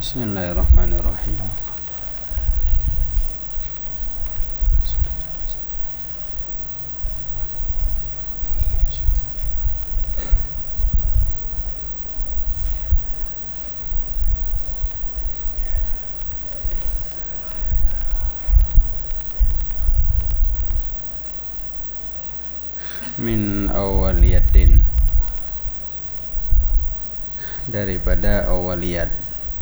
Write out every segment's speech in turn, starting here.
Bismillahirrahmanirrahim. Min awaliyatin, daripada awaliyat.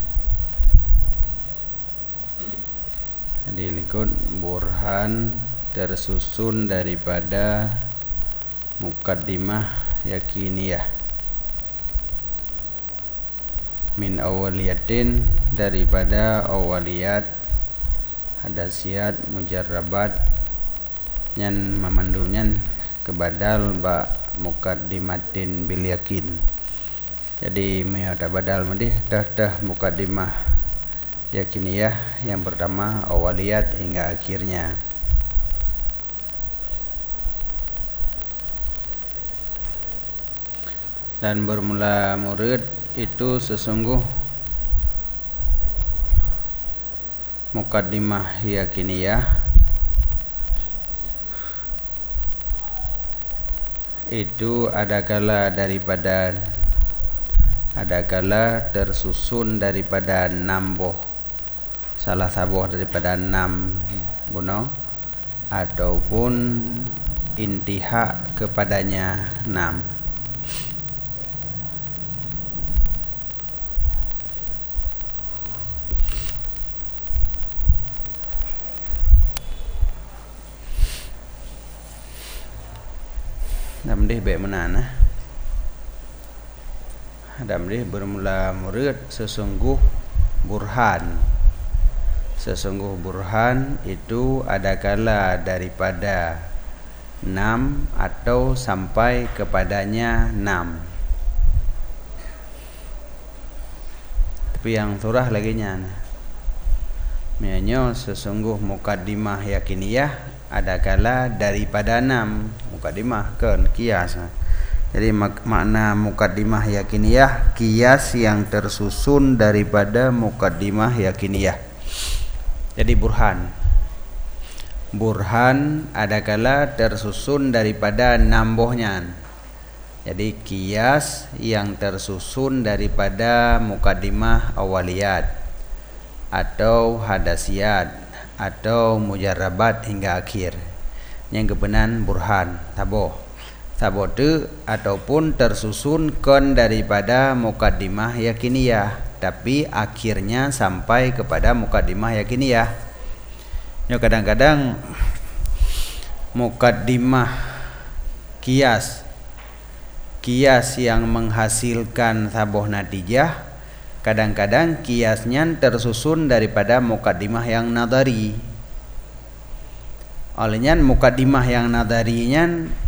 Jadi likut burhan tersusun daripada mukaddimah yakiniyah. Min awaliyatin, daripada awaliyat hadasiyat mujarrabat yang memandunya kebadal ba mukaddimatin bil yakin. Jadi ada badal mendih dah mukaddimah yakiniyah yang pertama awaliyat hingga akhirnya. Dan bermula murid itu sesungguh mukaddimah yakiniyah itu ada kala tersusun daripada 6 boh, salah sabuh daripada 6 buno, ataupun intihak kepadanya 6. Damdih baik menana. Damdih bermula murid sesungguh burhan. Sesungguh burhan itu ada kala daripada 6 atau sampai kepadanya 6. Tapi yang surah lagi nya. Mianyo sesungguh mukaddimah yakiniyah ada kala daripada 6. Mukaddimah kan kias. Jadi makna mukaddimah yakiniyah kias yang tersusun daripada mukaddimah yakiniyah. Jadi burhan ada kala tersusun daripada 6 bohnya. Jadi kias yang tersusun daripada mukaddimah awaliyat atau hadasiyat atau mujarrabat hingga akhir. Yang kebenan burhan taboh tu ataupun tersusun kon daripada mukaddimah yakiniyah, tapi akhirnya sampai kepada mukaddimah yakiniyah. Ya kadang-kadang mukaddimah kias yang menghasilkan sabuh natijah, kadang-kadang kiasnya tersusun daripada mukaddimah yang nadari. Olehnya mukaddimah yang nadarinya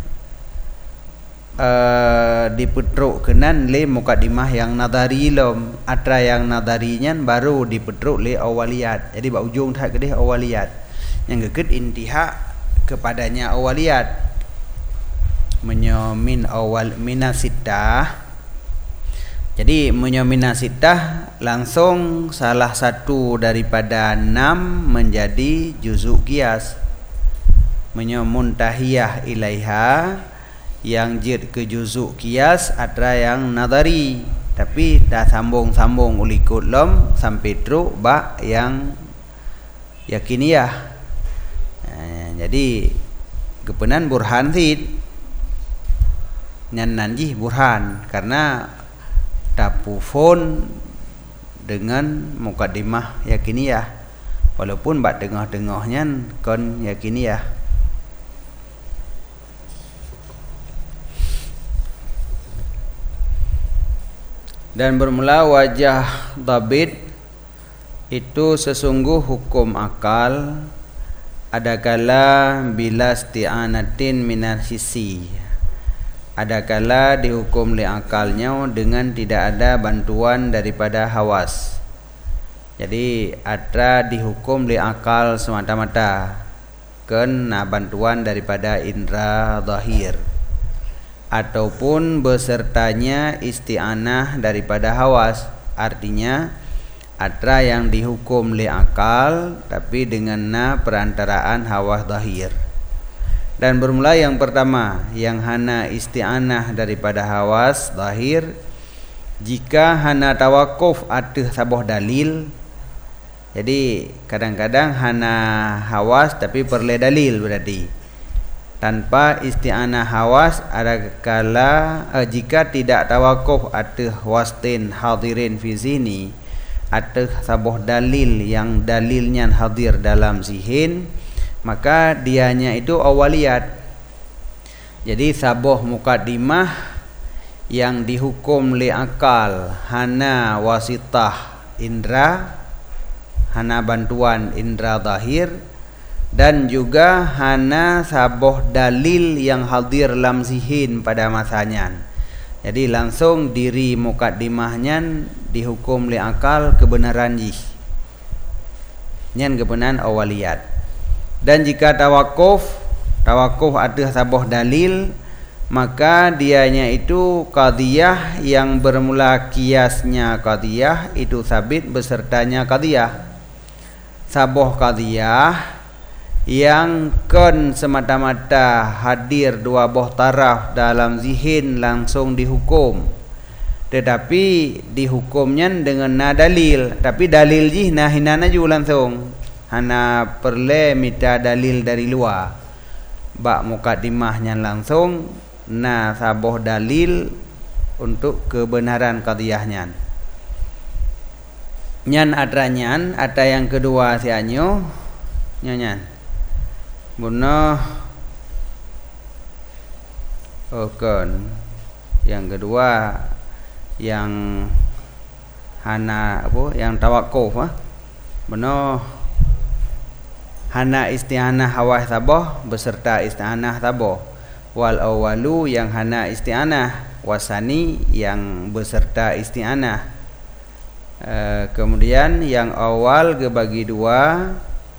dipetruk kenan le mukaddimah yang nadari lom, atra yang nadarinya baru dipetruk le awaliyat. Jadi ba ujung tak kedih awaliyat. Yang keked intihak kepadanya awaliyat. Menyomin awal minasittah. Jadi menyominasittah langsung salah satu daripada 6 menjadi juzuk kias. Muntahiyyah ilaiha yang jid ke juzuk kias atra yang nadari, tapi dah sambung ulikut lom sampai truk ba yang yakiniyah. Jadi kepenan burhan sid nyan nanjih burhan karena tapufon dengan mukaddimah yakiniyah, walaupun ba tengah-tengahnya kon yakiniyah. Dan bermula wajah dhabit itu sesungguh hukum akal ada kala bila isti'anatin minar sisi, ada kala dihukum li akalnya dengan tidak ada bantuan daripada hawas. Jadi atra dihukum li akal semata-mata kena bantuan daripada indra zahir, ataupun besertanya isti'anah daripada hawas. Artinya atra yang dihukum li akal tapi dengan perantaraan hawa zahir. Dan bermula yang pertama yang hana isti'anah daripada hawas zahir, jika hana tawakuf atih sabah dalil. Jadi kadang-kadang hana hawas tapi perle dalil, berarti tanpa isti'anah hawas ada kala jika tidak tawakuf atih wastin hadirin fi zihni, atih sabah dalil yang dalilnya hadir dalam zihin, maka dianya itu awaliyat. Jadi sabah mukaddimah yang dihukum li akal hana wasitah indra, hana bantuan indra zahir, dan juga hana sabah dalil yang hadir dalam zihin pada masanya. Jadi langsung diri mukaddimahnya dihukum li akal kebenaran jih, nyan kebenaran awaliyat. Dan jika tawakuf ada sabah dalil, maka dianya itu qadiyah yang bermula kiasnya qadiyah itu sabit besertanya qadiyah. Sabah qadiyah yang kan semata-mata hadir dua buah taraf dalam zihin langsung dihukum, tetapi dihukumnya dengan dalil, tapi dalil jih hinana juga langsung hana perle minta dalil dari luar, bak mukaddimahnya langsung sabah dalil untuk kebenaran qadiyahnya. Nyan adranyan ada yang kedua sianyo nyanyan bunuh okon. Yang kedua yang hana apa yang tawakuf benar hana isti'anah hawa sabah beserta isti'anah sabah. Wal awalu yang hana isti'anah, wasani yang beserta isti'anah. Kemudian yang awal kebagi dua,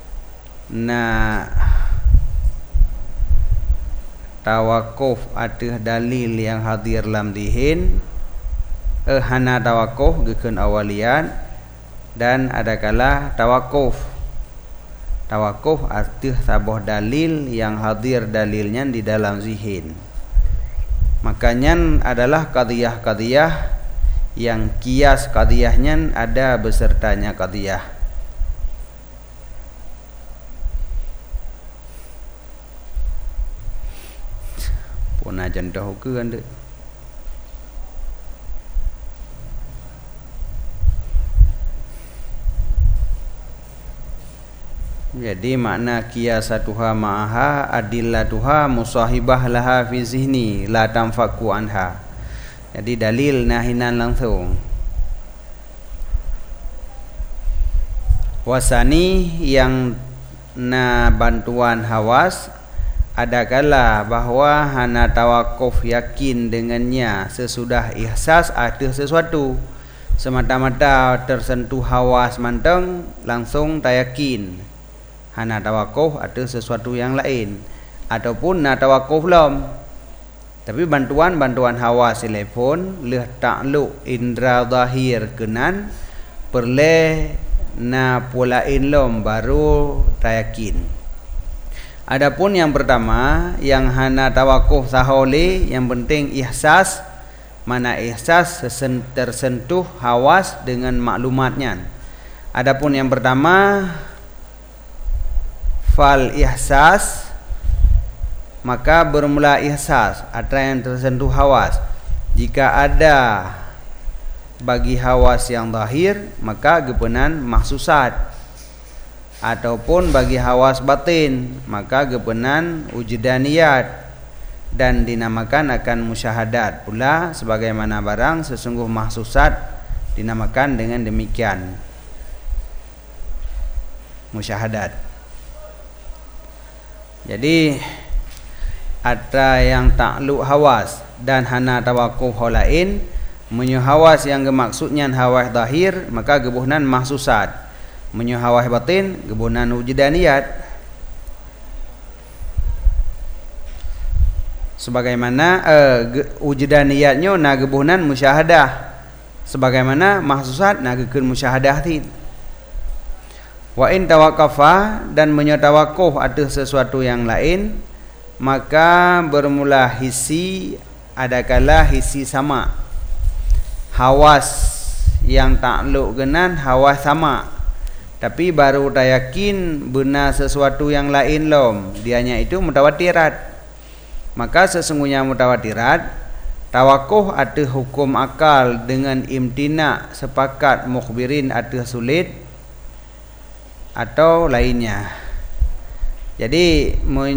tawakuf atih dalil yang hadir dalam dihin, hana tawakuf gekeun awaliyat, dan ada kala tawakuf atih sabah dalil yang hadir dalilnya di dalam zihin. Makanya adalah qadiyah-qadiyah yang kias qadiyahnya ada besertanya qadiyah. Puna contoh ke anda. Jadi makna qiyasatuha ma'aha adillatuha musahibah laha fi zihni la tanfaku anha. Jadi dalil nahinan langsung. Wasani yang bantuan hawas, ada kala bahwa hana tawakuf yakin dengannya sesudah ihsas ada sesuatu, semata-mata tersentuh hawas manteng langsung tak yakin. Hana tawakuf ada sesuatu yang lain, ataupun tawakuf belum, tapi bantuan hawa telepon leh takluk indra zahir kenan perle pulain lom baru tayakin. Adapun yang pertama yang hana tawakuf sahole, yang penting ihsas, mana ihsas tersentuh hawas dengan maklumatnya. Adapun yang pertama fal ihsas, maka bermula ihsas ada yang tersentuh hawas. Jika ada bagi hawas yang zahir, maka gepenan mahsusat, ataupun bagi hawas batin, maka gepenan wujdaniyat, dan dinamakan akan musyahadat pula, sebagaimana barang sesungguh mahsusat dinamakan dengan demikian musyahadat. Jadi ada yang takluk hawas dan hana tawakuf holain, menyu hawas yang gemaksudnya hawas zahir, maka gebuhnan mahsusat. Menyu hawas batin gebuhnan wujdaniyat. Sebagaimana wujdaniyatnya gebuhnan musyahadah, sebagaimana mahsusat nagekeun musyahadah ti. Wa in tawaqqafa dan menyatawakuf atas sesuatu yang lain, maka bermula hisi adakala hisi sama, hawas yang takluk genan hawas sama, tapi baru tak yakin benar sesuatu yang lain lom, dianya itu mutawatirat. Maka sesungguhnya mutawatirat tawakuh atas hukum akal dengan imtina sepakat mukhbirin atas sulit atau lainnya. Jadi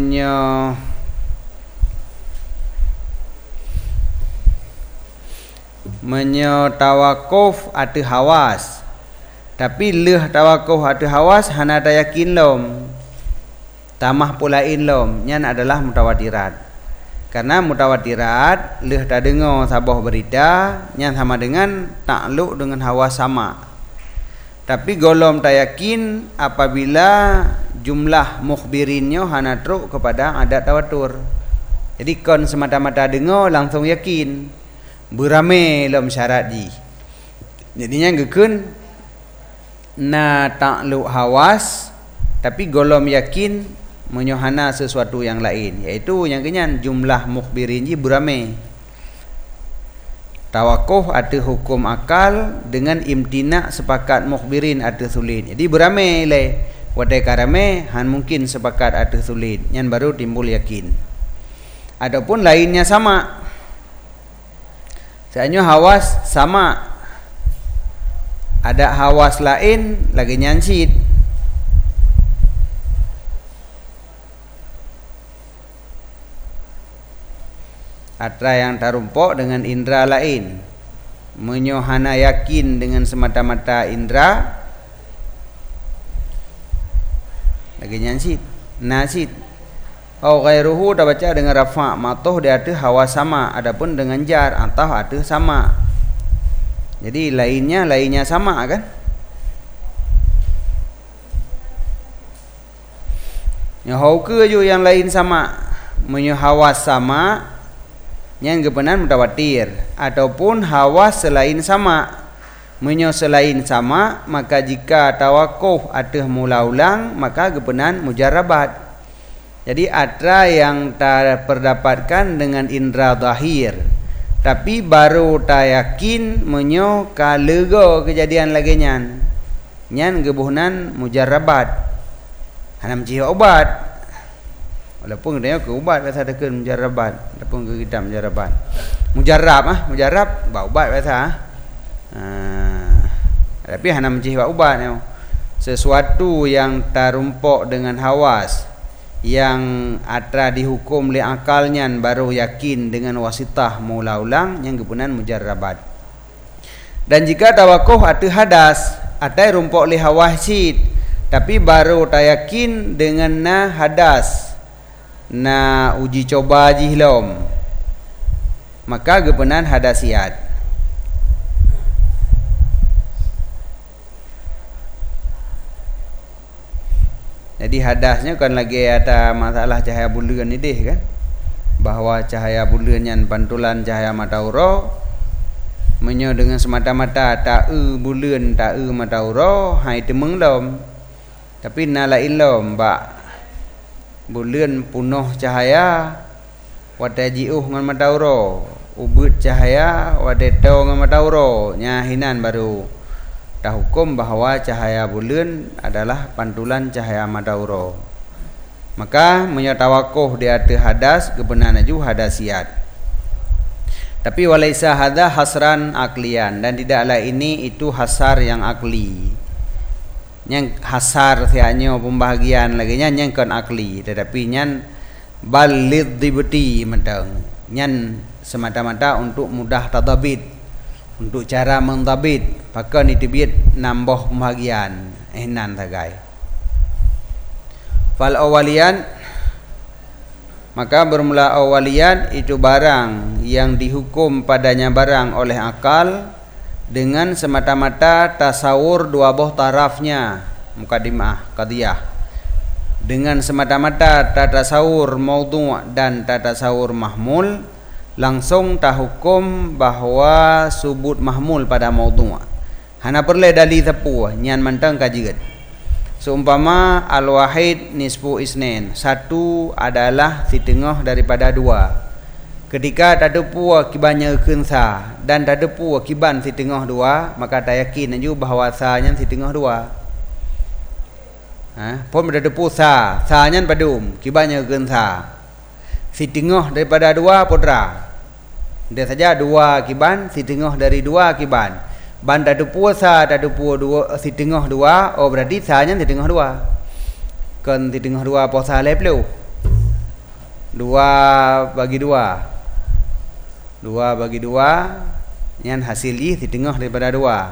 tawakuf atas hawas, tapi leh tawakuf atas hawas hana tak yakin lom, tamah pulain lom, nyan adalah mutawatirat. Karena mutawatirat leh tak dengar sabah berita nyan sama dengan takluk dengan hawas sama. Tapi golom tak yakin apabila jumlah mukhbirinnya hana truk kepada adat tawatur. Jadi kon semata-mata dengar langsung yakin. Beramai lom syarat ji. Jadinya gekeun na takluk hawas tapi golom yakin menyohana sesuatu yang lain, yaitu yang kenyan jumlah mukhbirin ji beramai. Tawakuh atas hukum akal dengan imtina sepakat mukhbirin atas sulit. Jadi beramai le, wadai karame han mungkin sepakat atas sulit, yang baru timbul yakin. Adapun lainnya sama, seandainya hawas sama, ada hawas lain lagi nyansit, atra yang tarumpok dengan indera lain, menyohana yakin dengan semata-mata indera lagi nyansit, nasit. Au ghairuhu dah baca dengan rafa' matoh dia ada hawas sama, adapun dengan jar atau ada sama. Jadi lainnya sama kan? Nyahau ke ju yang lain sama, menyohawas sama, yang kebenaran mutawatir. Ataupun hawas selain sama, menyo selain sama, maka jika tawakuf atas mula ulang, maka kebenaran mujarrabat. Jadi atra yang terdapatkan dengan indra zahir, tapi baru tak yakin menyo kalega kejadian lagi nyan gebuhnan mujarrabat. Hanam jiwa obat. Walaupun dia ke ubat biasa tekan mujarrabat, ataupun ke kita mujarrabat. Mujarrab ba ubat biasa. Tapi hanam jiwa ubat ni. Sesuatu yang tarumpok dengan hawas, yang atra dihukum oleh akalnya baru yakin dengan wasitah mula ulang, yang kepunan mujarrabat. Dan jika tawakuh atas hadas, atai rumpok oleh hawasid, tapi baru tak yakin dengan na hadas, na uji coba jihlom, maka kepunan hadasiat. Jadi hadasnya kan lagi ada masalah cahaya bulan ni deh kan, bahawa cahaya bulan yang pantulan cahaya matauro menyo dengan semata-mata tak bulan tak matauro hai temeng lom, tapi nala ilom ba bulan punuh cahaya wadajiuh ngan matauro, ubut cahaya wadeto ngan matauro, nya hinan baru hukum bahawa cahaya bulan adalah pantulan cahaya madauro. Maka menyatawakuh di atas hadas kebenaran juga hadasiat. Tapi walaisa hadza hasran aklian, dan tidaklah ini itu hasar yang akli. Yang hasar sianya pembahagian lagi yang kan akli, tetapi nyan balid dibeti mentang. Nyan semata-mata untuk mudah tadabit, untuk cara mendabit, maka ni tibit nambah pembahagian ihnan tagai. Fal awalian, maka bermula awalian itu barang yang dihukum padanya barang oleh akal dengan semata-mata tasawur dua buah tarafnya, mukadimah qadiyah, dengan semata-mata tasawur maudhu' dan tasawur mahmul, langsung ta hukum bahawa subut mahmul pada maudhu'. Hana perle dalil tepu nyan mantang kajigat. Seumpama al-wahid nisfu isnin, satu adalah setengah daripada dua. Ketika tak ada pua kibannya kensa dan tak ada pua kiban setengah dua, maka tak yakin juga bahawa sanya setengah dua. Pun berada pu sanya padum kibannya kensa. Setengah daripada dua putra. Dia saja dua kiban, setengah dari dua kiban. Ban tak ada puasa, tak ada pua dua, setengah dua, oh berarti sahanya setengah dua. Kan setengah dua puasa leplu. Dua bagi dua. Dua bagi dua, yang hasilnya setengah daripada dua.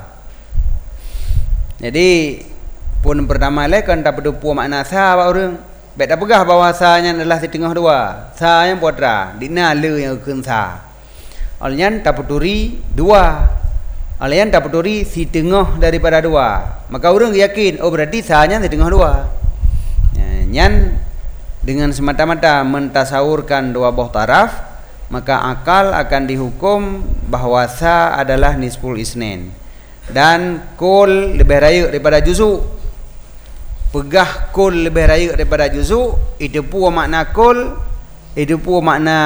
Jadi, pun pertama le kan tak ada pua makna sah apa orang. Baik tak pegah bahawa sahnya adalah setengah dua. Sah yang putra, dina le yang akan sah. Olehnya tak peturi dua. Olehnya tak peturi setengah daripada dua. Maka orang yakin, oh berarti sahnya setengah dua. Nyan dengan semata-mata mentasawurkan dua buah taraf, maka akal akan dihukum bahawa sah adalah nisful isnin. Dan kul lebih raya daripada juzu. Pegah kul lebih raya daripada juzu, itu pun makna kul, itu pun makna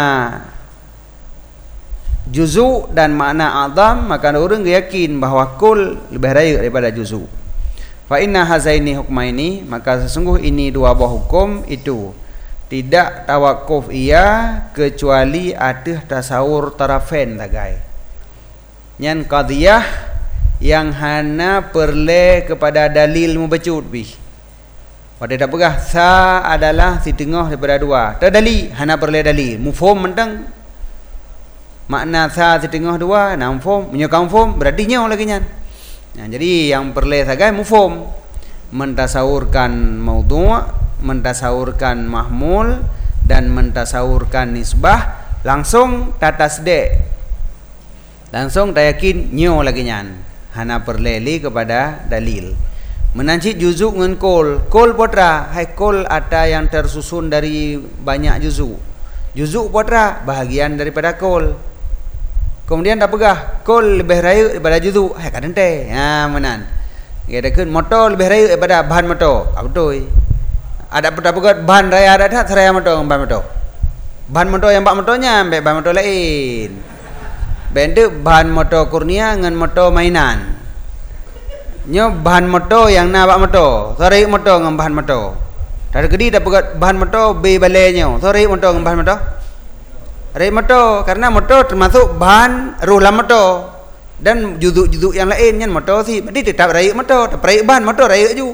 juzu dan makna azam, maka orang yakin bahawa kul lebih raya daripada juzu. Fa inna hazaini hukmaini, maka sesungguh ini dua buah hukum itu tidak tawakuf ia kecuali ada tasawur tarafain lagai. Yang qadiyah yang hana perle kepada dalil mubacut bih. Pada tak pegah sa adalah setengah daripada dua. Tak dalil, hana perle dalil. Mufhum mentang makna sa setengah dua, na mufhum, menyokang mufhum berarti nyaw lagi nyan. Jadi yang perle sagai mufhum, mentasawurkan maudhu', mentasawurkan mahmul dan mentasawurkan nisbah, langsung tak tasdek. Langsung tak yakin nyaw lagi nyan. Hana perle li kepada dalil. Menancit juzuk dengan kol. Kol putra, hai kol ada yang tersusun dari banyak juzuk. Juzuk putra bahagian daripada kol. Kemudian tak pegah kol lebih raya daripada juzuk. Hai kadente. Menan. Kita kan motor lebih raya daripada bahan motor. Betul. Ada tak pegah bahan raya ada tak seraya motor dengan bahan motor. Bahan motor yang bak motornya ambil bahan motor lain. Benda bahan motor kurnia dengan motor mainan. Nyo bahan motor yang nak bak motor, sorry motor dengan bahan motor. Dari gedi dah pegat bahan motor be balenyo, sorry motor dengan bahan motor. Rei motor karena motor termasuk bahan rulah motor dan juzuk-juzuk yang lain kan motor sih. Jadi tetap rei motor, tetap rei bahan motor rei ju.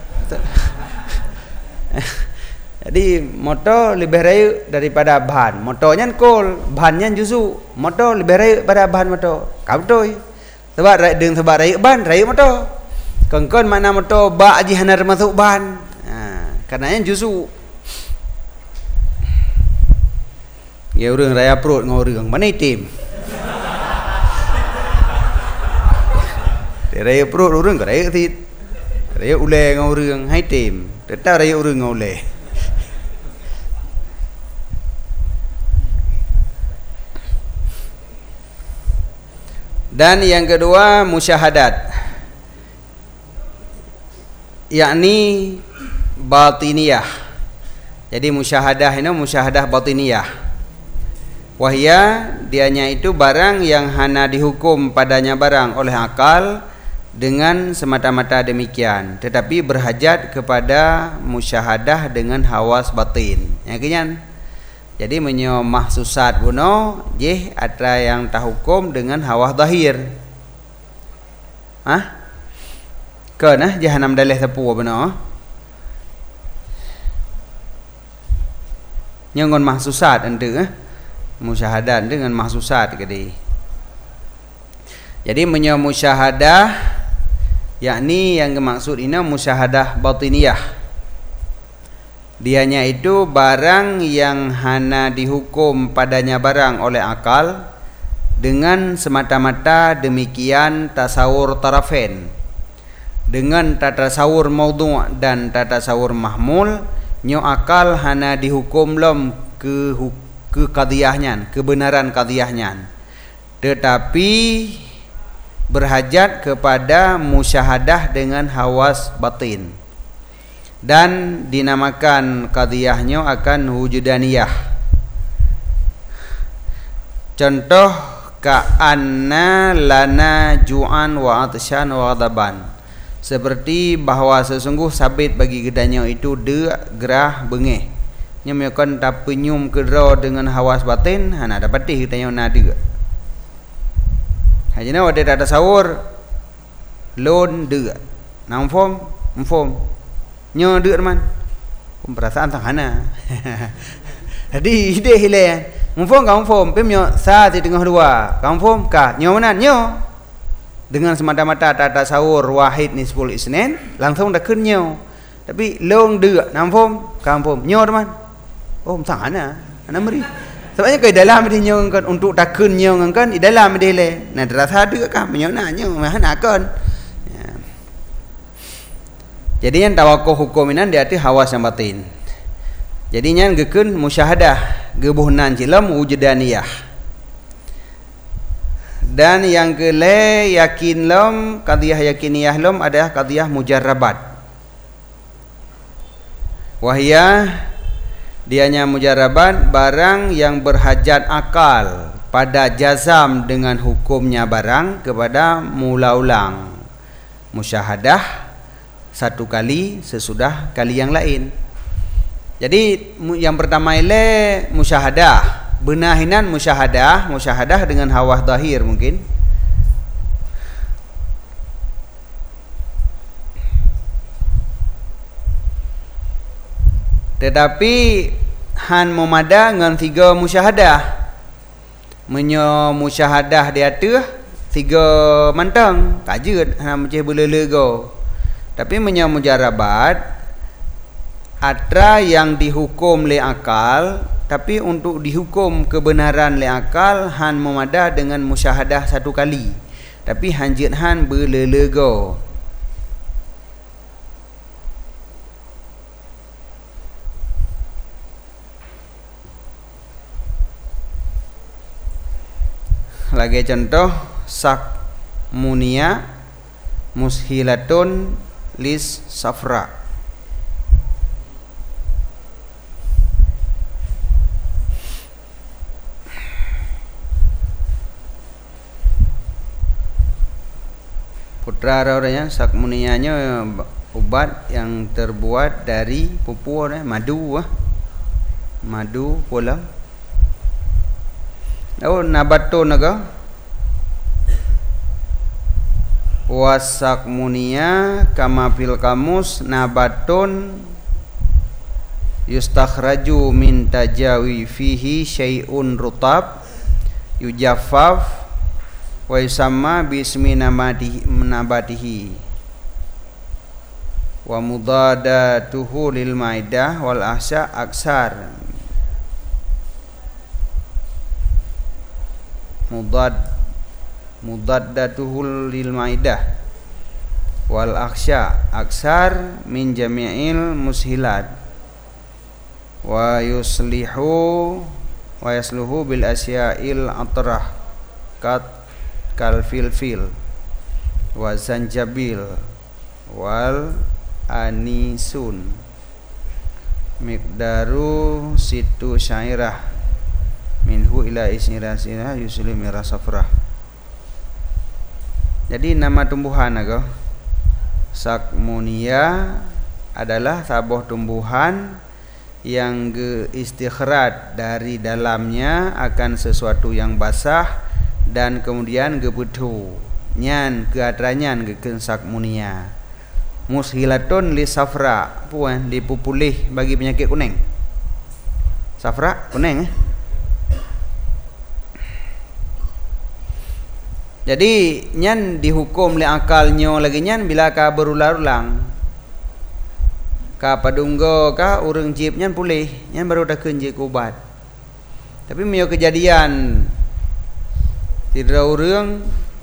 Jadi motor lebih rei daripada bahan. Motornya kol, bahannya juzuk. Motor lebih rei daripada bahan motor. Kau betul. Sebab rei dengan sebab rei bahan, rei motor. Kongkon mana motor bak aji hana termasuk bahan. Karenanya juzu. Ya orang raya perut dengan orang mana itim. Dia raya perut orang ke raya tit. Raya ulai dengan orang hai tim. Tetap raya orang dengan ulai. Dan yang kedua musyahadat, yakni batiniyah. Jadi musyahadah ini musyahadah batiniyah. Wahya dianya itu barang yang hana dihukum padanya barang oleh akal dengan semata-mata demikian, tetapi berhajat kepada musyahadah dengan hawas batin. Ya kenyan. Jadi menyo mahsusat buno jeh ada yang tahukum dengan hawas zahir. Kena jahanam dalih sapu benar. Nyangon mahsusat ente musyahadat dengan mahsusat kedi. Jadi menyo musyahadah yakni yang dimaksud ini musyahadah batiniyah. Dianya itu barang yang hana dihukum padanya barang oleh akal dengan semata-mata demikian tasawur tarafain. Dengan tata tasawur maudhu' dan tata tasawur mahmul, nyo akal hana dihukum lom ke qadiyahnya, kebenaran qadiyahnya, tetapi berhajat kepada musyahadah dengan hawas batin, dan dinamakan qadiyahnya akan wujudaniyah. Contoh ka'anna lana ju'an wa atsyan wa ghadaban, seperti bahawa sesungguh sabit bagi gedanya itu gerah bengih. Nya mekan tak penyum kedra dengan hawas batin, hana dapat gedanya nada. Hanya ada tak tasawur lon de nang form nyo de man perasaan tang hana. Jadi ide hilang form pemyo sa di tengah dua form ka nyo mana nyo dengan semata-mata tak tasawur wahid nisful isnin langsung dah kun nyo, tapi lon de nang form nyo man tang hana meri. Sebabnya ke dalam dia kan untuk takun nyo kan di dalam dia le. Nah terasa ada kan menyonanya mana kan. Ya. Jadi yang tawakkuf hukum inan dia tu hawas yang batin. Jadi yang gekun musyahadah gebuhnan cilam wujudaniyah. Dan yang kele yakin lam qadiyah yakiniyah lam adalah qadiyah mujarrabat. Wahia dianya mujarrabat barang yang berhajat akal pada jazam dengan hukumnya barang kepada mula ulang musyahadah satu kali sesudah kali yang lain. Jadi yang pertama ile musyahadah, benahinan musyahadah dengan hawas zahir mungkin. Tetapi han memada dengan 3 musyahadah. Menyo musyahadah dia tu 3 mantang, kajut han macam belelego. Tapi menyo mujarrabat atra yang dihukum le akal, tapi untuk dihukum kebenaran le akal han memada dengan musyahadah satu kali. Tapi hanjit han belelego. Lagi contoh sak munia mushilatun lis safra. Putra orangnya sak munianya ubat yang terbuat dari pupur madu pula. Nabatun naga wasak munia kama fil kamus nabatun yustakhraju min tajawi fihi syai'un rutab yujaffaf wa yusamma bismi nabatihi wa mudadatuhu lil maidah wal ahsya aksar. Mudaddatuhul lil maidah wal aksya aksar min jami'il mushilat wa yusluhu bil asya'il atrah kal fil wa zanjabil wal anisun miqdaru situ syairah minhu ila isnirasirah yusli mirasafrah. Jadi nama tumbuhan agak sakmunia adalah sabuh tumbuhan yang istikhraj dari dalamnya akan sesuatu yang basah dan kemudian gebetu nyan keadranyan geken sakmunia. Mushilatun li safra puan dipupulih bagi penyakit kuning. Safra kuning Jadi nyan dihukum le akalnya lagi nyan bila ka berulang-ulang. Ka padunggo ka urang jip nyan pulih, nyan baru dah kenje ubat. Tapi mio kejadian tidak urang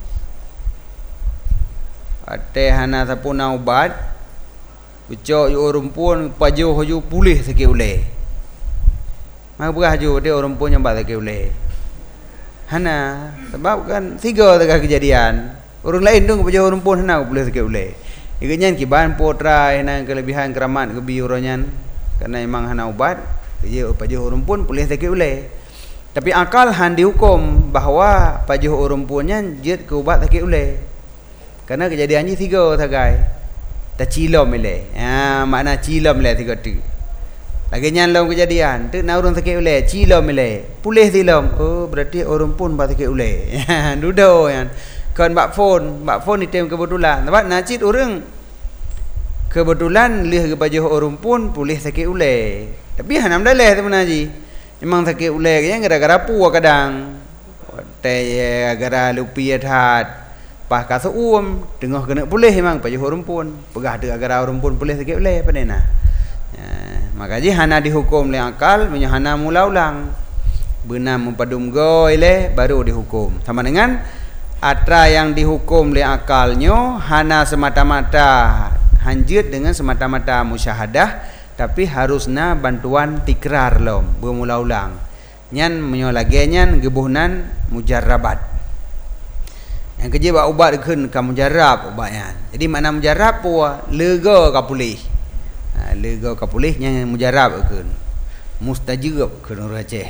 ate hana sapuna ubat. Ucok yu rumpun pajo hoju pulih sikit uleh. Maka beraju dia orang pun nyambat tak boleh. Hana sebab kan tiga tengah kejadian. Orang lain tu kepada orang pun hana boleh tak boleh. Ikannya kiban potra hana kelebihan keramat kebi uronyan karena memang hana ubat. Dia pada orang pun boleh tak boleh. Tapi akal han dihukum bahawa pada orang punnya jet ke ubat tak boleh. Karena kejadiannya tiga tagai. Tak cilom boleh. Makna cilom boleh tiga tu. Lagi nyan long kejadian tu nak orang sakit ulai cilom ulai pulih silom berarti orang pun ba sakit ulai dudo yan kan bak phone item kebetulan sebab najid orang kebetulan lih kepada orang pun pulih sakit ulai tapi hanam daleh tu menaji memang sakit ulai kan gara-gara pu kadang te gara lupi hat pas ka suum tengah kena pulih memang pada orang pun pegah de gara orang pun pulih sakit ulai panena. Maka ji hana dihukum oleh akal, punya hana mula ulang. Benar mempadum goile baru dihukum. Sama dengan atra yang dihukum oleh akalnya hana semata-mata hanjut dengan semata-mata musyahadah, tapi harusna bantuan tikrar lom, bermula ulang. Nyan menyolagenyan gebuhnan mujarrabat. Yang kerja buat ubat keun ka mujarrab ubatnya. Jadi makna mujarrab puah lega ka pulih. Lega ka pulihnya mujarab keun mustajab keun orang Aceh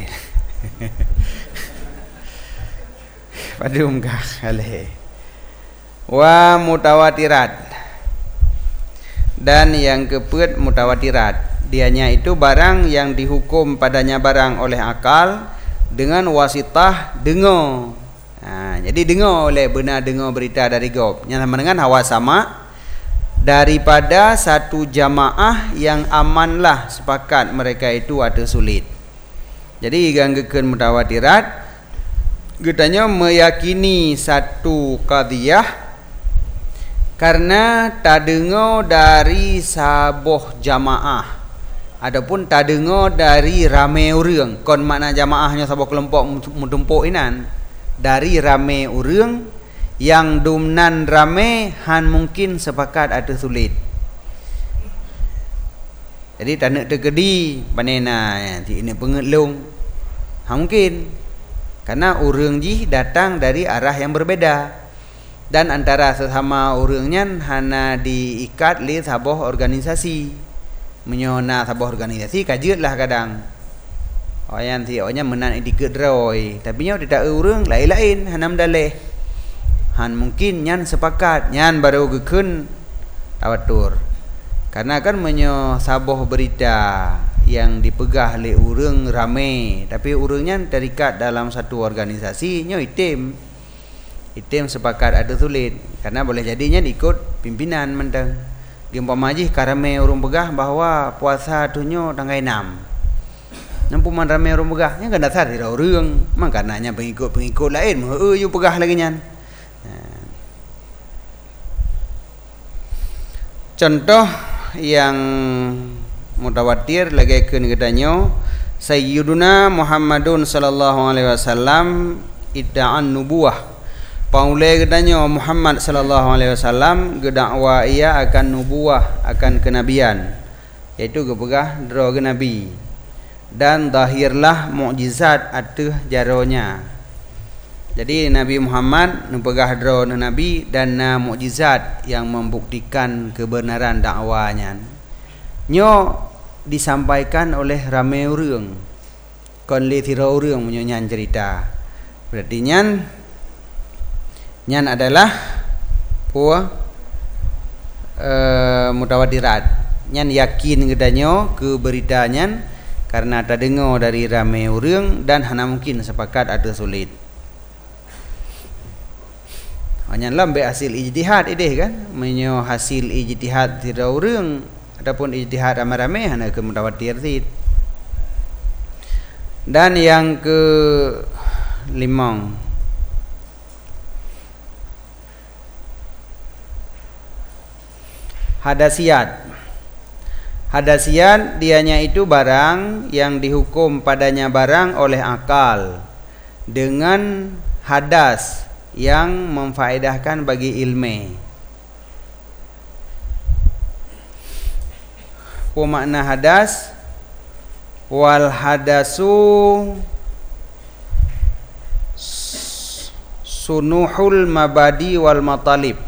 padum ka alih wa mutawatirat dan yang keempat mutawatirat dianya itu barang yang dihukum padanya barang oleh akal dengan wasitah dengar. Jadi dengar oleh benar dengar berita dari gob yang sama dengan hawa sama daripada satu jamaah yang amanlah sepakat mereka itu ada sulit. Jadi ganggekeun mutawatirat getanya meyakini satu qadhiyah karena tak dengar dari saboh jamaah adapun tak dengar dari ramai orang. Kon makna jamaahnya saboh kelompok mutumpuk inan dari ramai orang yang dumnan rame han mungkin sepakat ada sulit. Jadi tak nak terkedi panena nanti ini pengelung mungkin karena orang ji datang dari arah yang berbeda dan antara sesama orangnya hana diikat li saboh organisasi menyona saboh organisasi kajutlah kadang oyan ti onya menan diket roy tapi nya tidak orang lain-lain hanam daleh han mungkin nyan sepakat nyan baru gekeun tawatur karena kan menyo saboh berita yang dipegah oleh urang ramai tapi urangnya terikat dalam satu organisasi nyo item sepakat ada sulit karena boleh jadinya ikut pimpinan mentang umpama ji karame urang pegah bahawa puasa tunyo tanggal 6 nampu man ramai urang pegah nya kan dasar tidak urang maknanya pengikut lain you pegah lagi nyan. Contoh yang mutawatir lagi keun Sayyiduna Muhammadun sallallahu alaihi wasallam idda'an nubuwah. Paulai katanya Muhammad sallallahu alaihi wasallam gedakwa ia akan nubuwah, akan kenabian, yaitu kepegah dra ke nabi. Dan zahirlah mukjizat atuh jaronya. Jadi Nabi Muhammad nepegah dra nabi dan mukjizat yang membuktikan kebenaran dakwanya. Nyo disampaikan oleh ramai orang. Kon le tira orang menyanyi cerita. Berarti nyan adalah puah mutawatirat. Nyan yakin kedanyo ke beritanya karena tak dengar dari ramai orang dan hana mungkin sepakat ada sulit. Hanya lambe hasil ijtihad ideh kan menyo hasil ijtihad tira urang ataupun ijtihad ramai-ramai hana ke mutawatir sid. Dan yang ke 5 hadasiyat dianya itu barang yang dihukum padanya barang oleh akal dengan hadas yang memfaedahkan bagi ilmu. Apa makna hadas? wal hadasu sunuhul mabadi wal matalib.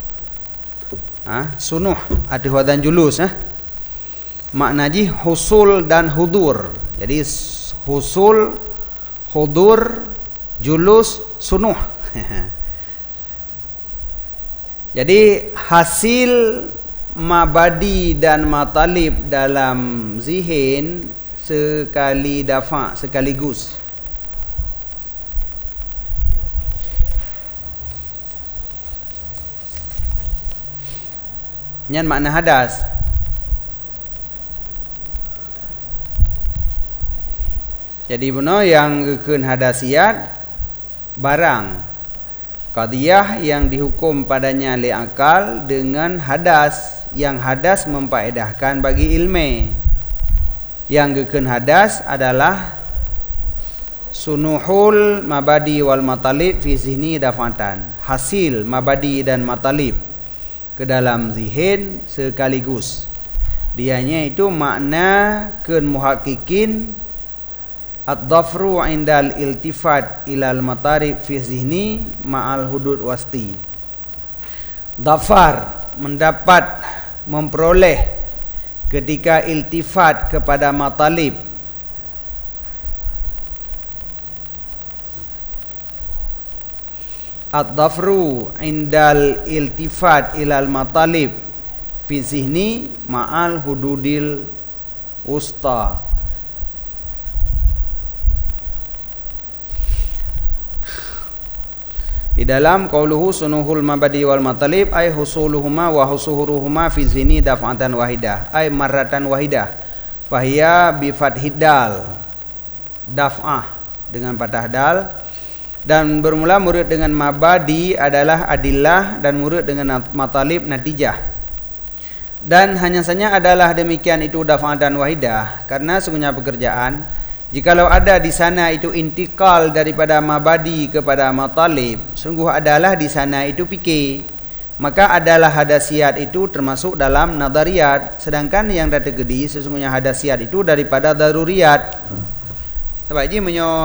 Sunuh ada wadan julus. Maknanya husul dan hudur. Jadi husul, hudur, julus, sunuh. Jadi hasil mabadi dan matalib dalam zihin sekali dafa, sekaligus. Nyan makna hadas. Jadi benar yang gekeun hadasiat barang qadiyah yang dihukum padanya li akal dengan hadas, yang hadas mempaedahkan bagi ilmu. Yang gekeun hadas adalah sunuhul mabadi wal matalib fi zihni dafatan. Hasil mabadi dan matalib ke dalam zihin sekaligus. Dianya itu makna keun muhaqqiqin ad-dhafru indal iltifat ilal matarib fi zihni ma'al hudud wasti. Dhafar mendapat, memperoleh ketika iltifat kepada matalib. Ad-dhafru indal iltifat ilal matalib fi zihni ma'al hududil usta. Di dalam qauluhu sunuhul mabadi wal matalib ay husuluhuma wa husuhuruhuma fi zihni daf'atan wahidah ay marratan wahidah fahiya bi fathid dal, daf'ah dengan fathah dal. Dan bermula murid dengan mabadi adalah adillah dan murid dengan matalib natijah. Dan hanya saja adalah demikian itu daf'atan wahidah karena sungguhnya pekerjaan jikalau ada di sana itu intikal daripada mabadi kepada matalib, sungguh adalah di sana itu fikih, maka adalah hadasiyat itu termasuk dalam nadariyat, sedangkan yang tergedi sesungguhnya hadasiyat itu daripada daruriyat. Sebab ini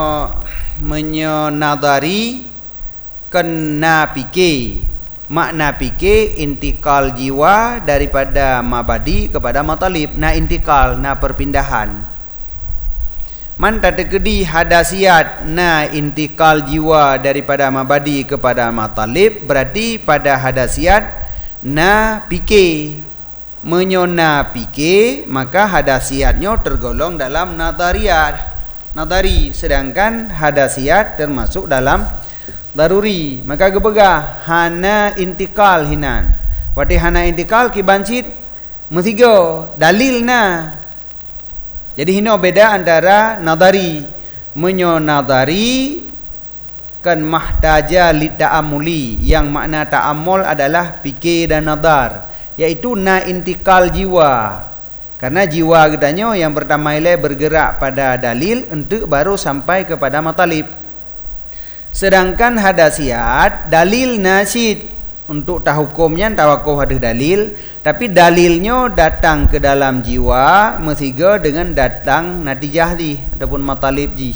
menyonadari kena fikih, makna fikih intikal jiwa daripada mabadi kepada matalib, na intikal, na perpindahan. Man terjadi hadasiyat na intikal jiwa daripada mabadi kepada matalib, berarti pada hadasiyat na fikih, menyona fikih, maka hadasiyatnya tergolong dalam nadariyat, nadari, sedangkan hadasiyat termasuk dalam daruri. Maka gebegah hana intikal hinan, wati hana intikal kibancit metiga dalil na. Jadi hino beda antara nadari, menyonadari kan mahtaja li ta'amuli, yang makna ta'amul adalah fikir dan nadar, yaitu na intikal jiwa. Karena jiwa gedanya yang pertama ile bergerak pada dalil untuk baru sampai kepada matalib. Sedangkan hadasiyat dalil nasid, untuk tahukumnya tawakuh ada dalil, tapi dalilnya datang ke dalam jiwa mestiga dengan datang natijah di ataupun matalib ji.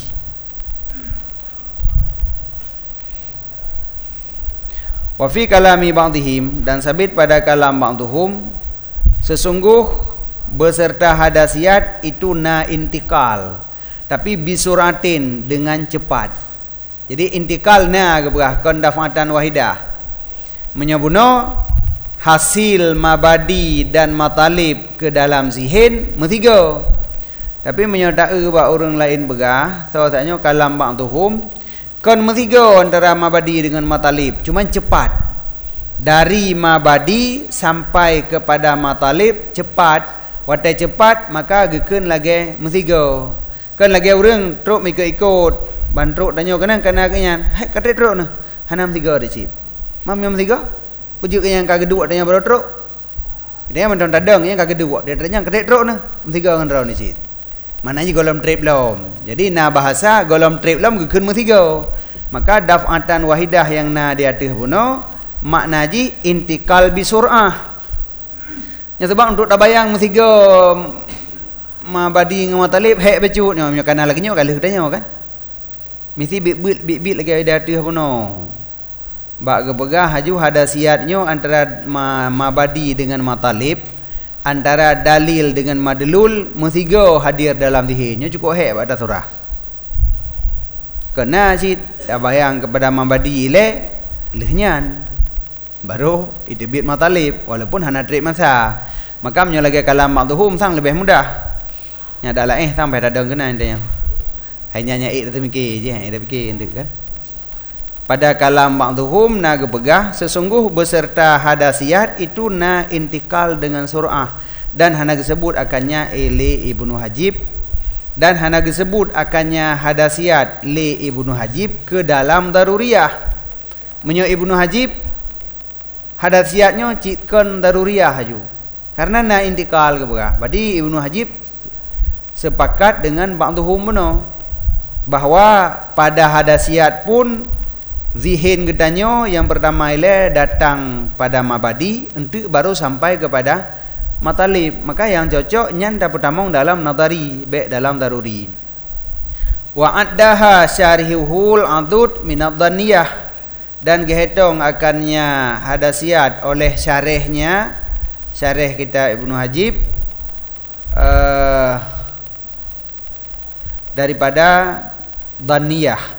Wa fi kalami ba'dihim, dan sabit pada kalam ba'duhum, sesungguh beserta hadasiyat itu na intikal, tapi bisuratin dengan cepat. Jadi intikal na keberah kondafatan wahidah, menyabuno hasil mabadi dan matalib ke dalam zihin metiga, tapi menyertai ba orang lain begah sawatanya kalam ba'dhum kan metiga antara mabadi dengan matalib, cuma cepat dari mabadi sampai kepada matalib cepat. Watai cepat maka gekeun lagi metiga. Kan lagi orang truk ikut bantruk danyo kena kenyan hai kate truk nah hanam tiga de cik mam yang tiga ujuk yang kagak dua tanya baru truk dia menton tadang yang kagak dua dia tanya kate truk nah tiga kan raw ni cik mananya golom trip lom. Jadi na bahasa golom trip lom gekeun metiga, maka daf'atan wahidah yang na di atas puno makna ji intikal bisur'ah. Yang sebab untuk tabayang mestiga mabadi dengan matalib hek becut nyo kana lagi nyo kalau tanya kan mesti bit lagi ada tu puno bak gepegah haju hadasiatnyo antara mabadi dengan matalib antara dalil dengan madlul mestigo hadir dalam dihnya cukup hek pada surah kena si dah bayang kepada mabadi le lehnyan baru itu bit matalib walaupun hana trip masa maka lagi kalam maktuhum sang lebih mudah nya adalah sampai dadang kena intinya hanya itu mikir je itu fikir itu kan pada kalam maktuhum na gepegah sesungguh beserta hadasiat itu na intikal dengan surah dan hana disebut akannya li Ibnu Hajib dan hana disebut akannya hadasiat li Ibnu Hajib ke dalam daruriyah menyo Ibnu Hajib hadasiatnya cikon daruriyah haju karena na intikal gepegah badi Ibnu Hajib sepakat dengan maktuhum benar bahwa pada hadasiat pun zihin gedanyo yang pertama ile datang pada mabadi untuk baru sampai kepada matalib maka yang cocok nyan dapat tamong dalam nadari baik dalam daruri wa addaha syarihul adud minad dhaniyah dan dihitung akannya hadasiat oleh syarihnya syarih kita Ibnu Hajib daripada dhaniyah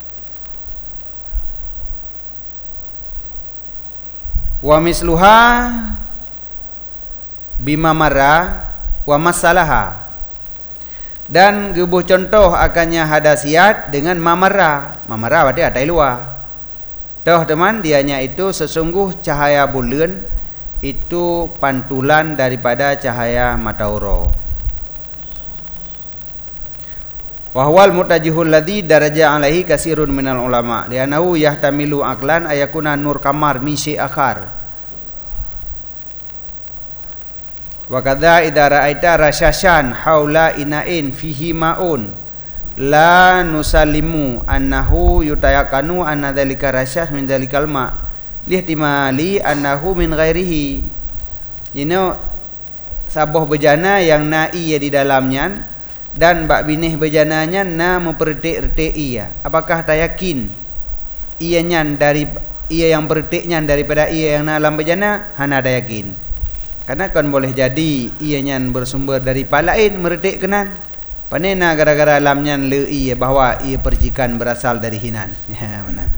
wa misluha bima marra wa masalaha dan gebuh contoh akannya hadasiat dengan mamara berarti atai luar toh teman dianya itu sesungguh cahaya bulan itu pantulan daripada cahaya matahari wa huwal mutajihul ladzi daraja alaihi kasirun minal ulama lianahu yahtamilu aqlan ayakuna nur kamar min syai' akhar wa kadza idza ra'aita rasyashan haula ina'in fihi ma'un la nusallimu annahu yutayakanu anna dzalika rasyas min dzalikal ma lihtimali annahu min ghairihi saboh bejana yang na'i di dalamnya dan bak binih bejananya na mempertik-retik ia apakah tak yakin ianya dari ia yang pertiknya daripada ia yang dalam bejana hana ada yakin karena kan boleh jadi ianya bersumber dari palain meretik kenan panena gara-gara alamnya le ia bahwa ia percikan berasal dari hinan ya benar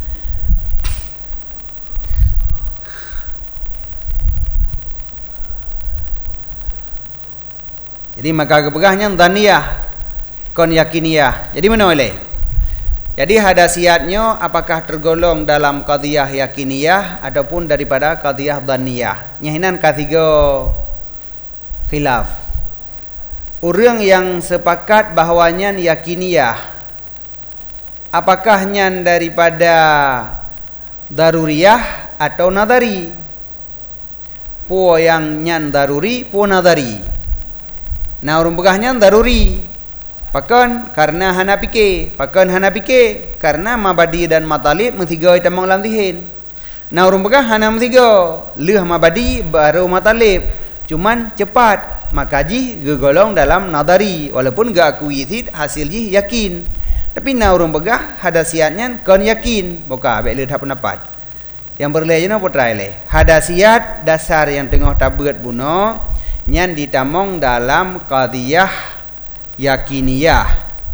jadi maka kepegahnya dhaniyah kon yakiniyah jadi mana boleh jadi hadasiatnya apakah tergolong dalam qadhiyah yakiniyah ataupun daripada qadhiyah dhaniyah nyahinan katiga khilaf orang yang sepakat bahawanya yakiniyah apakah nyan daripada daruriyah atau nadari po yang nyan daruri po nadari nah urung begahnya daruri pakan karena hana fikir karena mabadi dan matalib mentiga ita manglantihin nah urung begah hana mentiga leuh mabadi baru matalib cuman cepat makaji gegolong dalam nadari walaupun gak akui hasil ji yakin tapi nah urung begah hadasiatnya kon yakin boka baik leuh pendapat yang berlejana potrai le hadasiat dasar yang tengah tabeut buno nyan ditamong dalam qadhiyah yakiniyah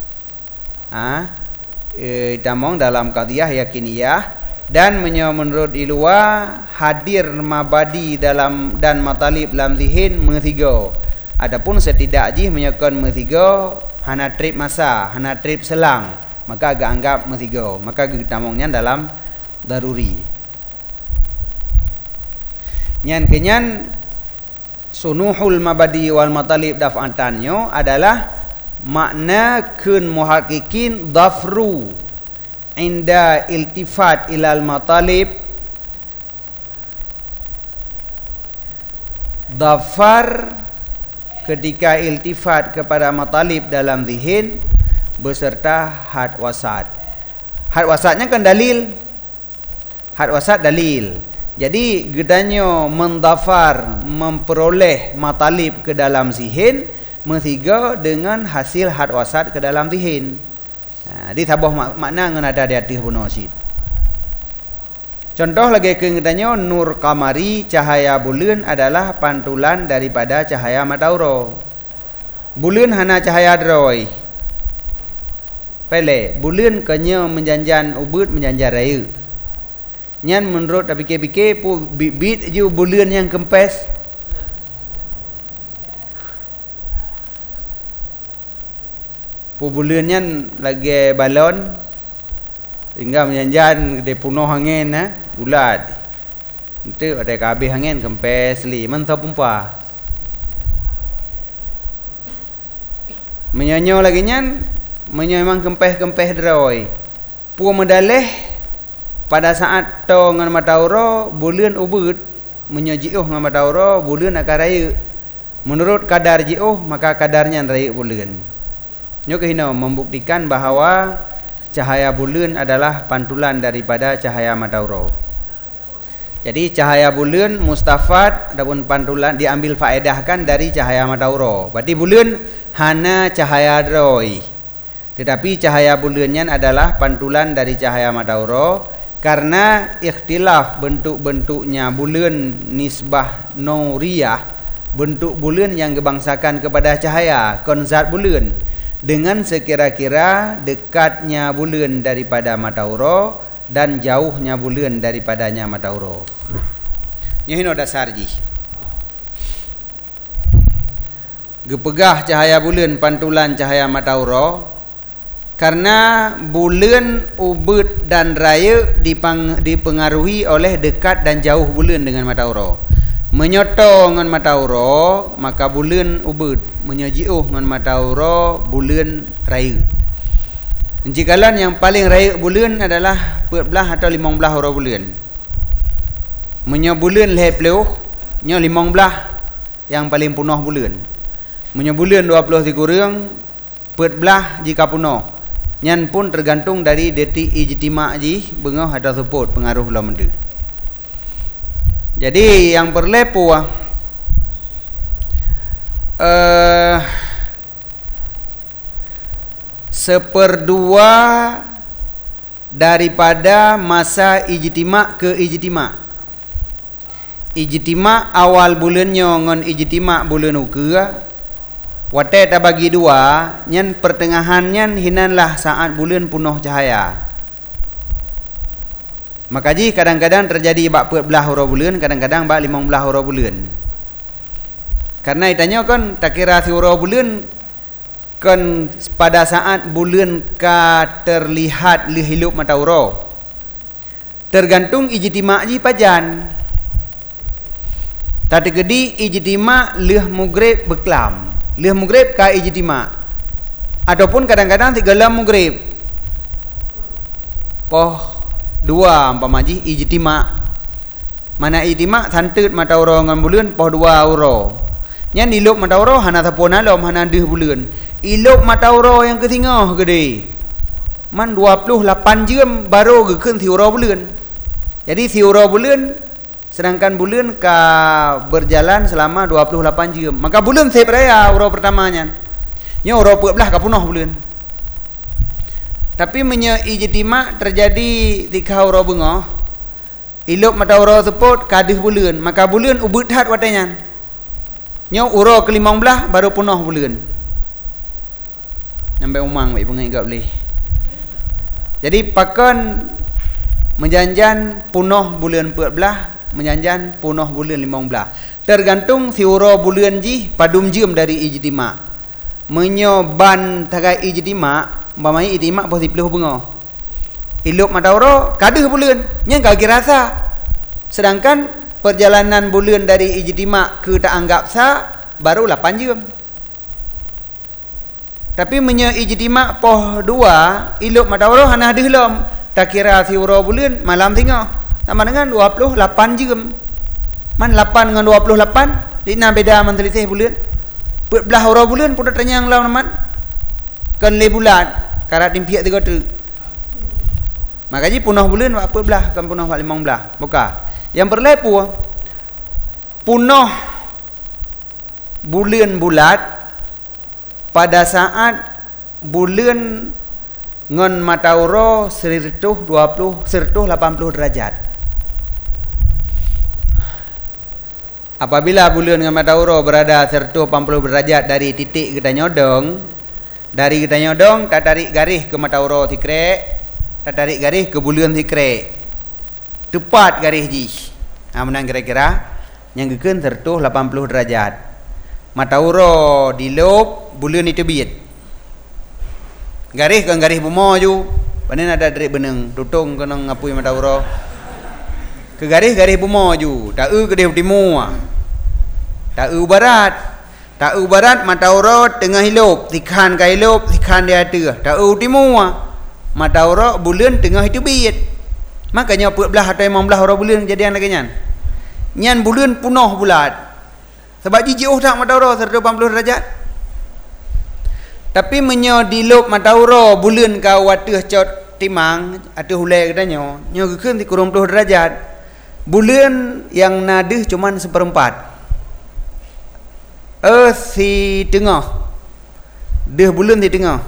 ditamong dalam qadhiyah yakiniyah dan menurut ilwa hadir mabadi dalam dan matalib dalam zihin mengtiga adapun setidaknya menyokon mengtiga hana trip masa hana trip selang maka agak anggap mengtiga maka ditamongnya dalam daruri nyan kenyan sunuhul mabadi wal matalib daf'atannya adalah makna kun muhaqqiqin dafru inda iltifat ilal matalib dafar ketika iltifat kepada matalib dalam zihin beserta had wasat wasatnya kan dalil had wasat dalil jadi gedanya mendafar memperoleh matalib ke dalam zihin Metiga dengan hasil had wasat ke dalam tihin. Di tabah makna ngan ada di hati puno sid. Contoh lagi kengetanya nur kamari, cahaya bulan adalah pantulan daripada cahaya matahari. Bulan hana cahaya droi. Pele, bulan kenya menjanjan ubud menjanjan raya. Nyan menurut fikir-fikir pu bit je bulan yang kempes. Pu bulan nyan lagi balon hingga menjanjan de puno angin bulat. Itu ada kabeh angin kempes li mantap pumpa. Menyanyo lagi nyan memang kempes-kempes droi. Pu medaleh pada saat to ngan matahari bulan ubud menyajiuh ngan matahari bulan akan raya. Menurut kadar jiuh maka kadarnya raya bulan. Nyo kehina membuktikan bahawa cahaya bulan adalah pantulan daripada cahaya matahari. Jadi cahaya bulan mustafad ataupun pantulan diambil faedahkan dari cahaya matahari. Berarti bulan hana cahaya droi. Tetapi cahaya bulannya adalah pantulan dari cahaya matahari karena ikhtilaf bentuk-bentuknya bulan nisbah nuriyah, bentuk bulan yang dibangsakan kepada cahaya konzat bulan. Dengan sekira-kira dekatnya bulan daripada matahari dan jauhnya bulan daripadanya matahari. Nyahino dasar ji. Gepegah cahaya bulan pantulan cahaya matahari karena bulan ubud dan raya dipengaruhi oleh dekat dan jauh bulan dengan matahari. Menyoto dengan matahari maka bulan ubud, menyajiuh dengan matahari bulan raya. Jikalan yang paling raya bulan adalah 14 atau 15 orang bulan. Menyo bulan leh peleuh, nyo 15 yang paling punah bulan. Menyo bulan 20 kurang 14 jika punah. Nyan pun tergantung dari detik ijtima' ji bengah atau support pengaruh lah menda. Jadi yang berlepu seperdua daripada masa ijtima' ke ijtima'. Ijtima' awal bulannya ngan ijtima' bulan uka. Watai tak bagi dua, nyan pertengahannya hinanlah saat bulan penuh cahaya. Maka ji kadang-kadang terjadi bak 14 orang bulan, kadang-kadang bak 15 orang bulan. Karena itanya kan tak kira si orang bulan kan pada saat bulan ka terlihat li hidup matahari. Tergantung ijtima' ji pajan. Tadi gedi ijtima' leh maghrib beklam. Leh maghrib ka ijtima' ataupun kadang-kadang 3 lam maghrib poh 2 umpama ji ijtima' mana ijtima' santut matahari ngan bulan poh 2 euro nyan ilok matahari hana tapon alam hana deh bulan ilok matahari yang ketingah gede man 28 jam baru gekeun si euro bulan. Jadi si euro bulan sedangkan bulan ka berjalan selama 28 jam. Maka bulan sep raya urau pertamanya. Nya urau 14 ka punah bulan. Tapi menya ijtima' terjadi tika urau bengah. Ilok mata urau sepot kadih bulan. Maka bulan ubud hat watanya. Nya urau ke-15 baru punah bulan. Sampai umang baik pengai gak boleh. Jadi pakon menjanjan punah bulan 14 menjanjan punah bulan 15. Tergantung si uro bulan ji padum jam dari ijtima'. Menyoban tagai ijtima', umpamanya ijtima' posisi peluh bunga. Ilok matahari kadeh bulan, nya kaki rasa. Sedangkan perjalanan bulan dari ijtima' ke tak anggap sa baru 8 jam. Tapi menyo ijtima' poh 2, ilok matahari hana dehlam. Tak kira si uro bulan malam tengah. Sama dengan 28 jam. Man 8 dengan 28 dina beda mentelisih bulan. 14 orang bulan pun tanya yang lawan man. Kan le bulan karat dimpiak 3 tu. Makanya punah bulan 14 kan punah 15. Buka. Yang berlepu punah bulan bulat pada saat bulan ngon matauro 180 derajat. Apabila bulan ngon matauro berada 180 derajat dari titik kita nyodong, tak tarik garis ke matauro tikrek, tak tarik garis ke bulan tikrek. Tepat garis ji. Menang kira-kira yang gekeun 180 derajat. Matauro dilop, bulan itu terbit. Garis kan garis bumo ju. Panen ada dari beneng, tutung kena ngapui matauro. Ke garis bumo ju. Tak ke dia timur. Tak barat matauro tengah hilop, tikhan ka hilop, tikhan dia ada. Tak timur. Matauro bulan tengah itu terbit. Makanya belah atau 15 orang bulan kejadian lagi nyan bulan punuh bulat sebab jijik tak matauro 180 derajat. Tapi menyo dilop matauro bulan ka wateh cot timang atau hulai katanya nyo gekeun 30 derajat. Bulan yang nadeh cuman seperempat si tengah deh bulan di tengah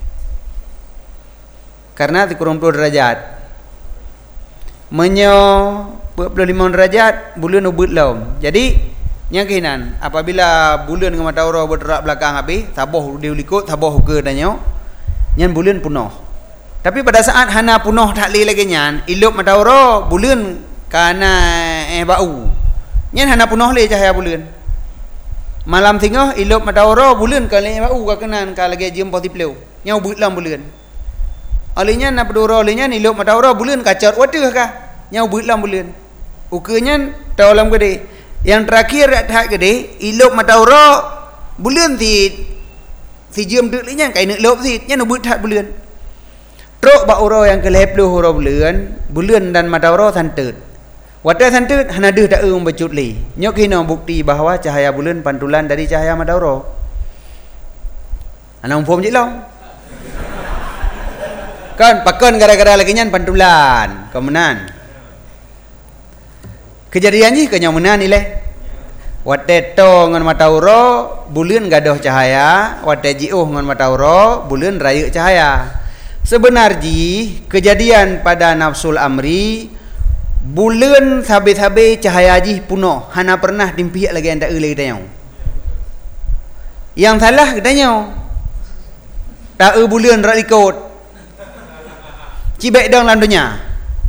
karena 30 derajat. Menyo 25 derajat bulan ubud lom. Jadi nyakinan apabila bulan dengan matauro bergerak belakang habis taboh dia likut taboh ke danyo nyan bulan punuh. Tapi pada saat hana punuh tak le lagi nyan ilop matauro bulan kana bau. Nyan hana punuh le cahaya bulan. Malam tengah ilop matauro bulan ka le bau ka kenan ka lagi jam positif nyau ubud lam bulan. Alinya na peduro alinya ilop matauro bulan kacat waduh ka nyau ubud lam bulan. Ukenya taulam gede. Yang terakhir tak gede ilop matauro bulan si jam dek linya kai nak lop si nya ubud tak bulan. Trok ba oro yang ke-10 oro bulan dan matauro santet. Wata santet hana deh tak bacut li. Nyok hina bukti bahawa cahaya bulan pantulan dari cahaya matauro. Ana umpam je lah. Kan pakon gara-gara lagi nyan pantulan. Kemenan. Kejadian ni kenyamanan ni leh. Wate to ngan matauro bulan gadoh cahaya, wate jiuh ngan matauro bulan raya cahaya. Sebenarnya kejadian pada nafsul amri bulan sabe-sabe cahaya ji punuh, hana pernah dimpiak lagi anda lagi tanya. Yang salah katanya tak bulan rak likut. Cibek dong dalam dunia.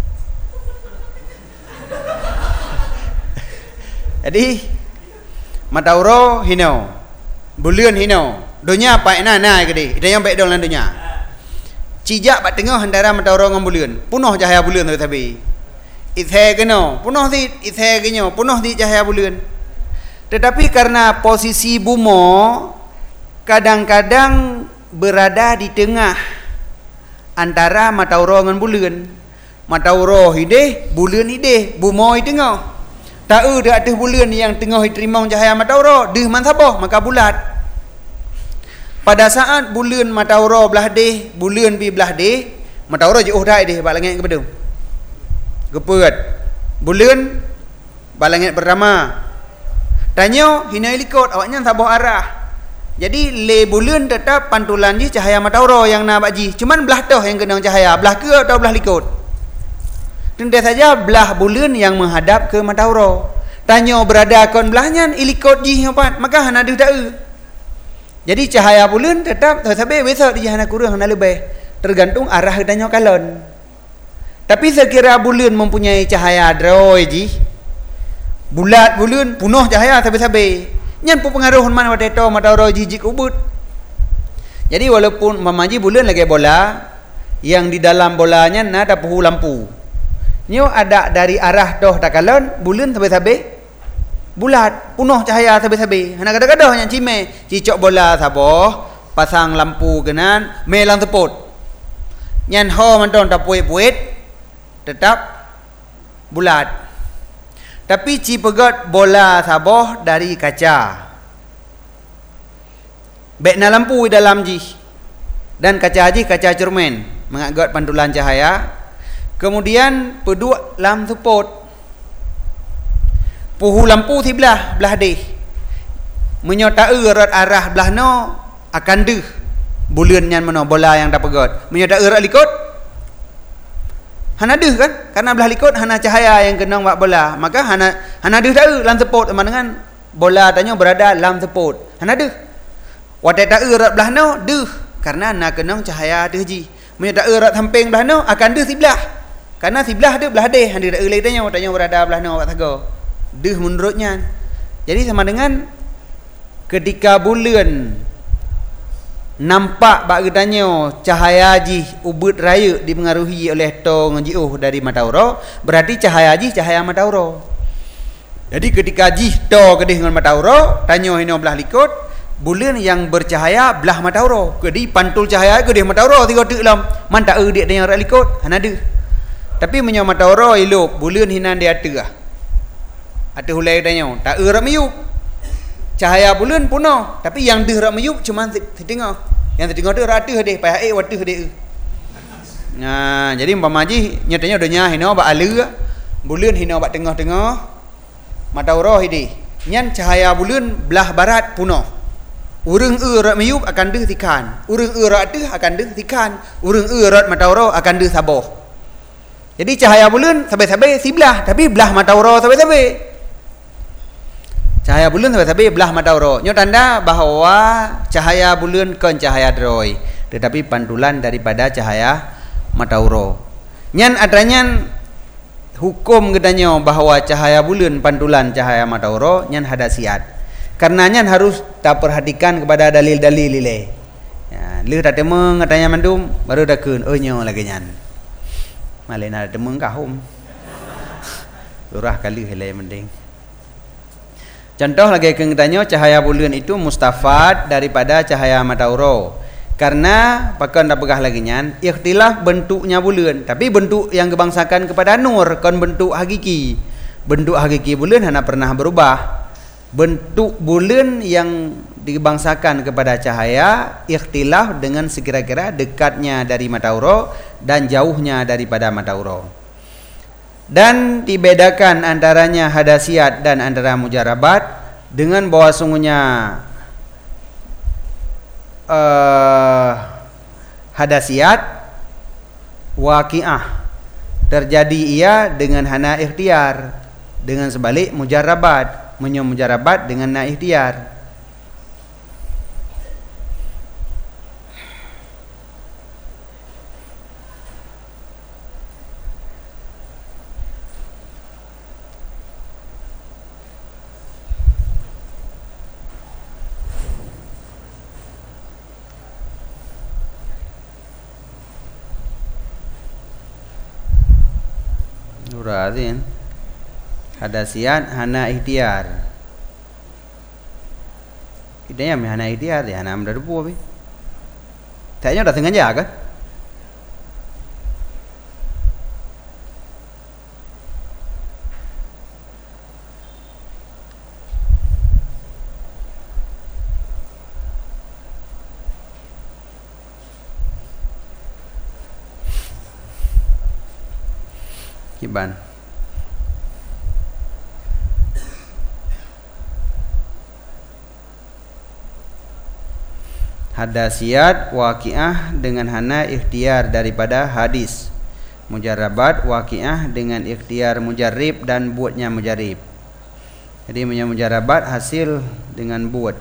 Jadi matauro hino, bulan hino, dunia apa na gede, itu yang baik dalam dunia. Cijak bat tengah antara matauro dengan bulan, punuh cahaya bulan tu tapi, ithe keno, punuh di ithe keno, punuh di cahaya bulan. Tetapi karena posisi bumo kadang-kadang berada di tengah antara matauro dengan bulan. Matauro hideh, bulan hideh, bumo di tengah. Tak ada atas bulan yang tengah diterima cahaya matauro deh man sabah maka bulat. Pada saat bulan matauro belah deh, bulan pi belah deh, matauro jauh dah deh bak langit kepada. Gepet. Bulan bak langit pertama. Tanya hina likut awaknya sabah arah. Jadi le bulan tetap pantulan je cahaya matauro yang nak baji. Cuman belah toh yang kena cahaya, belah ke atau belah likut. Tentu saja belah bulan yang menghadap ke matauro. Tanya berada kon belahnya ilikot ji empat, maka hana ada tak. Jadi cahaya bulan tetap sampai besok dia hana kurang hana lebih, tergantung arah tanya kalon. Tapi sekira bulan mempunyai cahaya droi ji, bulat bulan punuh cahaya sampai nyan pun pengaruh man wateto matauro ji ubud. Jadi walaupun mamaji bulan lagi bola, yang di dalam bolanya ada puhu lampu. Nyo ada dari arah doh takalon bulan sampai bulat punuh cahaya sampai hana gadah-gadah yang cime cicok bola saboh pasang lampu genan melang teput nyan ho manton tak puit-puit tetap bulat. Tapi ci pegot bola saboh dari kaca bekna lampu dalam ji dan kaca ji kaca cermin mengagot pantulan cahaya. Kemudian peduk lam teput puhu lampu si belah deh menyota erat arah belah no akan deh bulan yang mana bola yang tak pegot menyata erat likut hana deh kan karena belah likut hana cahaya yang kena buat bola maka hana deh tak dalam teput sama dengan bola tanya berada dalam teput hana deh watai tak erat belah no deh karena nak kena cahaya deh ji menyata erat samping belah no akan deh sebelah karena sebelah deh belah deh hana tak erat tanya berada belah no buat tago deh menurutnya jadi sama dengan ketika bulan nampak bak tanya cahaya ji ubud raya dipengaruhi oleh to ngejiuh dari matauro berarti cahaya ji cahaya matauro jadi ketika ji to kedih dengan matauro tanya hino belah likut bulan yang bercahaya belah matauro kedih pantul cahaya kedih matauro tiga tu lam man tak dia dengan rak likut hana ada tapi menyo matauro elok bulan hinan dia ada hulai tanya tak rak meyup cahaya bulan punah tapi yang deh rak meyup cuma setengah yang setengah tu rak deh payah watu deh nah jadi umpama ji nyatanya udahnya hino bak ala bulan hino bak tengah-tengah matauro hidi nyan cahaya bulan belah barat punah urang rak meyup akan deh tikan urang rak deh akan deh tikan urang rat matauro akan deh saboh jadi cahaya bulan sabai-sabai sebelah tapi belah matauro sabai-sabai cahaya bulan sampai belah matauro. Nyo tanda bahawa cahaya bulan kan cahaya droy, tetapi pantulan daripada cahaya matauro. Nyan adanya hukum katanya bahawa cahaya bulan pantulan cahaya matauro nyan hadasiat. Karena nyan harus tak perhatikan kepada dalil-dalil ile. Ya, leh tak temeng katanya mandum baru dah keun nyo lagi nyan. Malena temeng kahum. Surah kali helai mending. Contoh lagi katanya cahaya bulan itu mustafad daripada cahaya matauro. Karena pakan dah pegah lagi nyan, ikhtilaf bentuknya bulan, tapi bentuk yang kebangsakan kepada nur kan bentuk hakiki. Bentuk hakiki bulan hanya pernah berubah. Bentuk bulan yang dibangsakan kepada cahaya ikhtilaf dengan sekira-kira dekatnya dari matauro dan jauhnya daripada matauro. Dan dibedakan antaranya hadasiat dan antara mujarabat dengan bahwa sungguhnya hadasiat waqi'ah terjadi ia dengan hana ikhtiar, dengan sebalik mujarabat mujarabat dengan na ikhtiar. Radin hadasiat hana ikhtiar idenya hana ikhtiar ya hana amda debu abi tanya dah sengaja kan kiban hadasiat waqi'ah dengan hana ikhtiar daripada hadis, mujarabat waqi'ah dengan ikhtiar mujarib dan buatnya mujarib. Jadi mujarabat hasil dengan buat.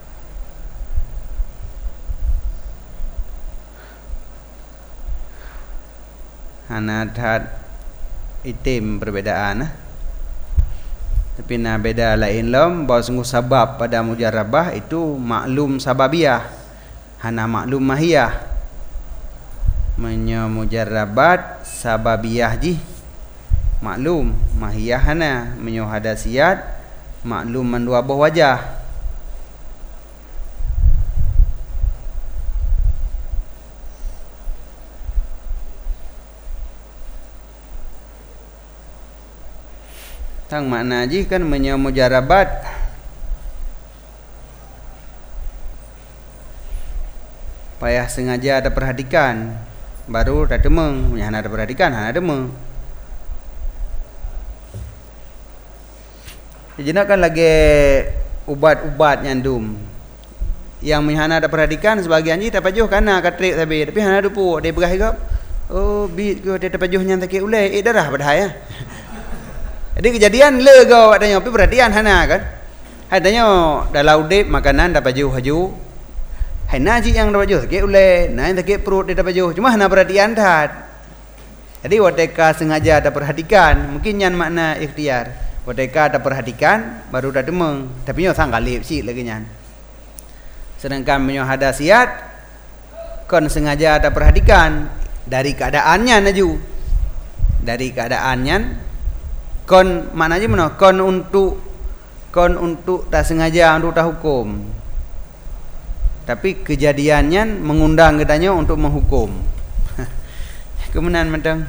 Hana tad itim perbedaan tapi na beda lain lom bahawa sungguh sabab pada mujarabah itu maklum sababiyah hana maklum mahiyah mujarrabat sababiyah ji maklum mahiyah hana hadasiat maklum mandua buah wajah. Tang makna ji kan mujarabat payah sengaja ada perhatikan baru tak demeng hana ada perhatikan hana demeng jenak kan lagi ubat-ubat nyandum yang hana ada perhatikan sebagian ji tapajuh kana katrik sabe tapi hana dupu dia berah gap oh bit go dia tapajuh nyang takik ulai darah badai ya jadi kejadian le go adanya tapi perhatian hana kan adanya dalau dep makanan tapajuh haju hana ji yang tapajuh takik ulai nah takik perut dia tapajuh cuma hana perhatian tat jadi wateka sengaja ada perhatikan mungkin nyan makna ikhtiar wateka ada perhatikan baru dah demeng tapi nyo sang galip si lagi nyan sedangkan menyo hadasiat kon sengaja ada perhatikan dari keadaannya naju dari keadaannya kon mana aja mana kon untuk tak sengaja untuk tak hukum tapi kejadiannya mengundang katanya untuk menghukum kemenan mentang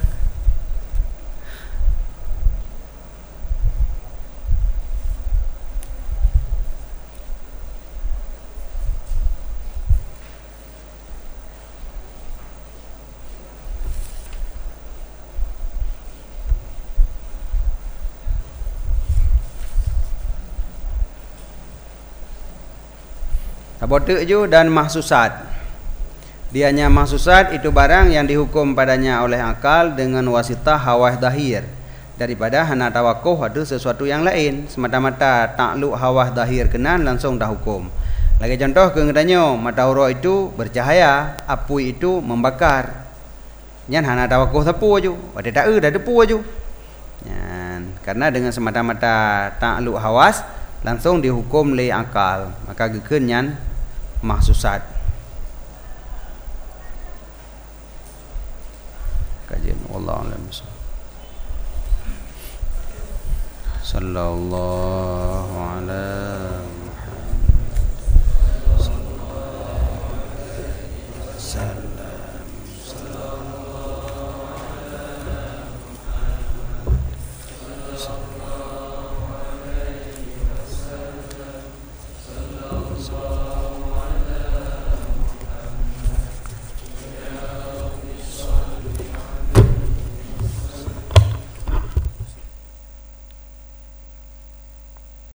Tabotek ju dan mahsusat. Dianya mahsusat itu barang yang dihukum padanya oleh akal dengan wasitah hawa dahir daripada hana tawakuh ada sesuatu yang lain semata-mata takluk hawa dahir kenan langsung dah hukum. Lagi contoh kengetannya mata ura itu bercahaya, api itu membakar. Nyan hana tawakuh sapu ju, ada tak dah depu ju. Karena dengan semata-mata takluk hawas langsung dihukum oleh akal maka gekenyan mahsusat kajian wallahu a'lam sallallahu ala